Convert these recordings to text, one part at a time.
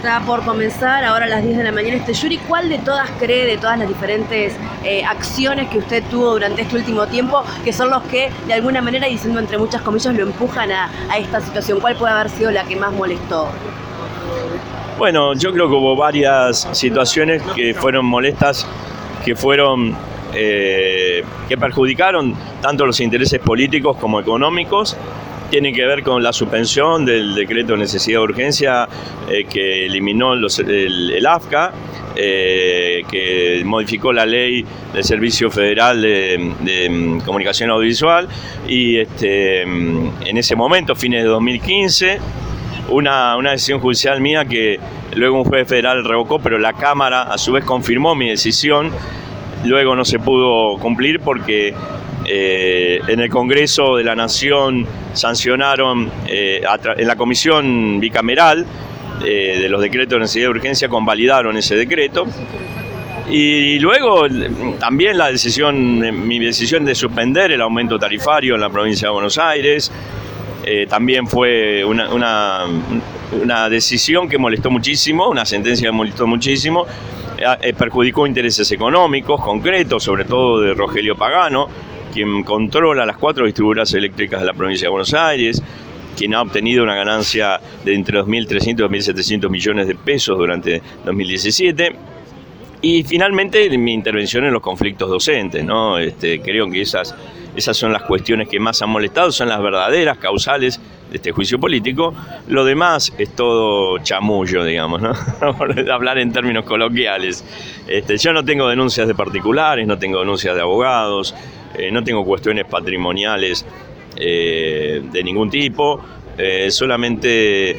Está por comenzar ahora a las 10 de la mañana este jury. ¿Cuál de todas cree, de todas las diferentes acciones que usted tuvo durante este último tiempo, que son los que de alguna manera, diciendo entre muchas comillas, lo empujan a esta situación? ¿Cuál puede haber sido la que más molestó? Bueno, yo creo que hubo varias situaciones que fueron molestas, que fueron que perjudicaron tanto los intereses políticos como económicos. Tienen que ver con la suspensión del decreto de necesidad de urgencia que eliminó el AFCA, que modificó la ley del Servicio Federal de Comunicación Audiovisual, y en ese momento, fines de 2015, una decisión judicial mía que luego un juez federal revocó, pero la Cámara a su vez confirmó mi decisión. Luego no se pudo cumplir porque en el Congreso de la Nación sancionaron, en la comisión bicameral de los decretos de necesidad de urgencia, convalidaron ese decreto. Y luego también mi decisión de suspender el aumento tarifario en la provincia de Buenos Aires, también fue una decisión que molestó muchísimo, una sentencia que molestó muchísimo. Perjudicó intereses económicos concretos, sobre todo de Rogelio Pagano, quien controla las 4 distribuidoras eléctricas de la provincia de Buenos Aires, quien ha obtenido una ganancia de entre 2.300 y 2.700 millones de pesos durante 2017. Y finalmente mi intervención en los conflictos docentes, ¿no? Creo que esas son las cuestiones que más han molestado, son las verdaderas causales de este juicio político. Lo demás es todo chamullo, digamos, ¿no? Por hablar en términos coloquiales. Yo no tengo denuncias de particulares, no tengo denuncias de abogados, no tengo cuestiones patrimoniales de ningún tipo, solamente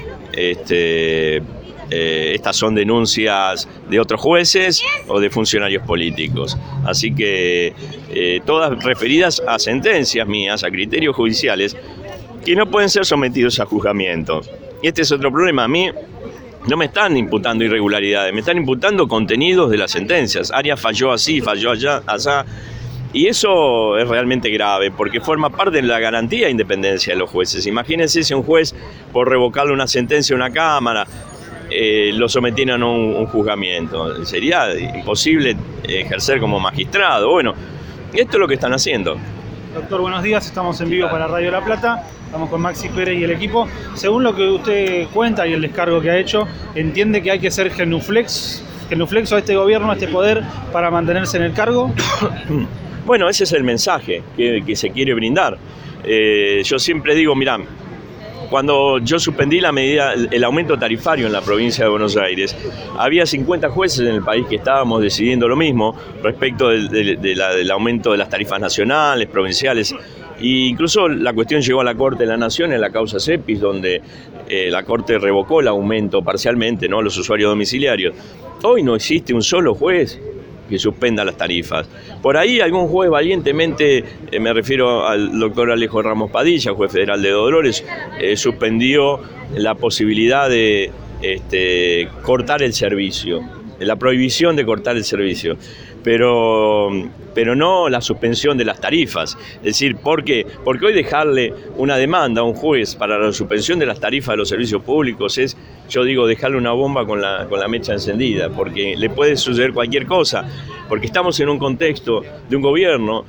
estas son denuncias de otros jueces o de funcionarios políticos. Así que todas referidas a sentencias mías, a criterios judiciales, que no pueden ser sometidos a juzgamiento. Y este es otro problema. A mí no me están imputando irregularidades, me están imputando contenidos de las sentencias. Arias falló así, falló allá. Y eso es realmente grave, porque forma parte de la garantía de independencia de los jueces. Imagínense si un juez, por revocarle una sentencia a una Cámara, lo sometieran a un juzgamiento. Sería imposible ejercer como magistrado. Bueno, esto es lo que están haciendo. Doctor, buenos días. Estamos en vivo para Radio La Plata. Estamos con Maxi Pérez y el equipo. Según lo que usted cuenta y el descargo que ha hecho, ¿entiende que hay que ser genuflexo a este gobierno, a este poder, para mantenerse en el cargo? Bueno, ese es el mensaje que se quiere brindar. Yo siempre digo, mirá, cuando yo suspendí el aumento tarifario en la provincia de Buenos Aires, había 50 jueces en el país que estábamos decidiendo lo mismo respecto del aumento de las tarifas nacionales, provinciales. E incluso la cuestión llegó a la Corte de la Nación en la causa Cepis, donde la Corte revocó el aumento parcialmente, ¿no?, a los usuarios domiciliarios. Hoy no existe un solo juez que suspenda las tarifas. Por ahí algún juez valientemente, me refiero al doctor Alejo Ramos Padilla, juez federal de Dolores, suspendió la posibilidad de cortar el servicio, la prohibición de cortar el servicio, pero no la suspensión de las tarifas. Es decir, ¿por qué? Porque hoy dejarle una demanda a un juez para la suspensión de las tarifas de los servicios públicos es, yo digo, dejarle una bomba con la mecha encendida, porque le puede suceder cualquier cosa, porque estamos en un contexto de un gobierno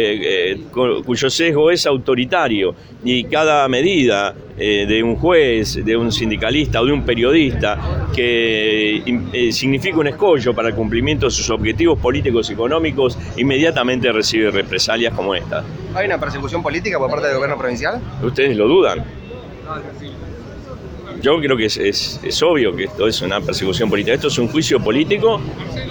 cuyo sesgo es autoritario, y cada medida de un juez, de un sindicalista o de un periodista que significa un escollo para el cumplimiento de sus objetivos políticos y económicos, inmediatamente recibe represalias como esta. ¿Hay una persecución política por parte del gobierno provincial? ¿Ustedes lo dudan? Yo creo que es obvio que esto es una persecución política. Esto es un juicio político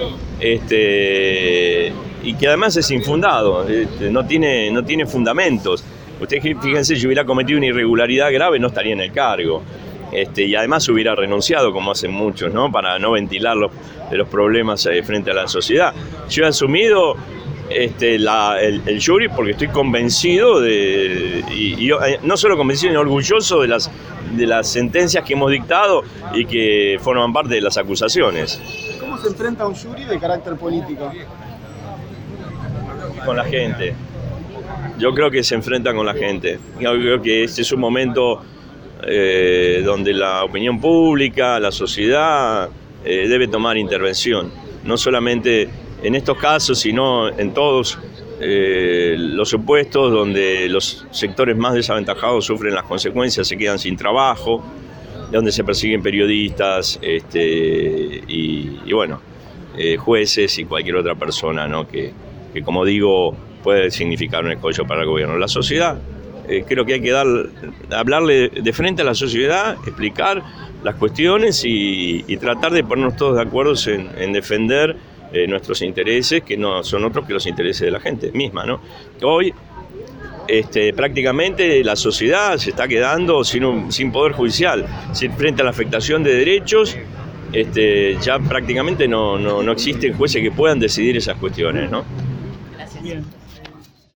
y que además es infundado, no tiene fundamentos. Usted, fíjense, si hubiera cometido una irregularidad grave no estaría en el cargo. Y además hubiera renunciado, como hacen muchos, ¿no?, para no ventilar los problemas frente a la sociedad. Yo he asumido el jury porque estoy convencido no solo convencido, sino orgulloso de las sentencias que hemos dictado y que forman parte de las acusaciones. ¿Cómo se enfrenta a un jury de carácter político? Con la gente. Yo creo que se enfrenta con la gente. Yo creo que este es un momento donde la opinión pública, la sociedad debe tomar intervención, no solamente en estos casos, sino en todos los supuestos donde los sectores más desaventajados sufren las consecuencias, se quedan sin trabajo, donde se persiguen periodistas y bueno, jueces y cualquier otra persona, ¿no? que como digo puede significar un escollo para el gobierno. La sociedad, creo que hay que hablarle de frente a la sociedad, explicar las cuestiones y tratar de ponernos todos de acuerdo en defender nuestros intereses, que no son otros que los intereses de la gente misma, ¿no? Hoy prácticamente la sociedad se está quedando sin poder judicial, frente a la afectación de derechos. Ya prácticamente no existen jueces que puedan decidir esas cuestiones, ¿no? Gracias. Bien.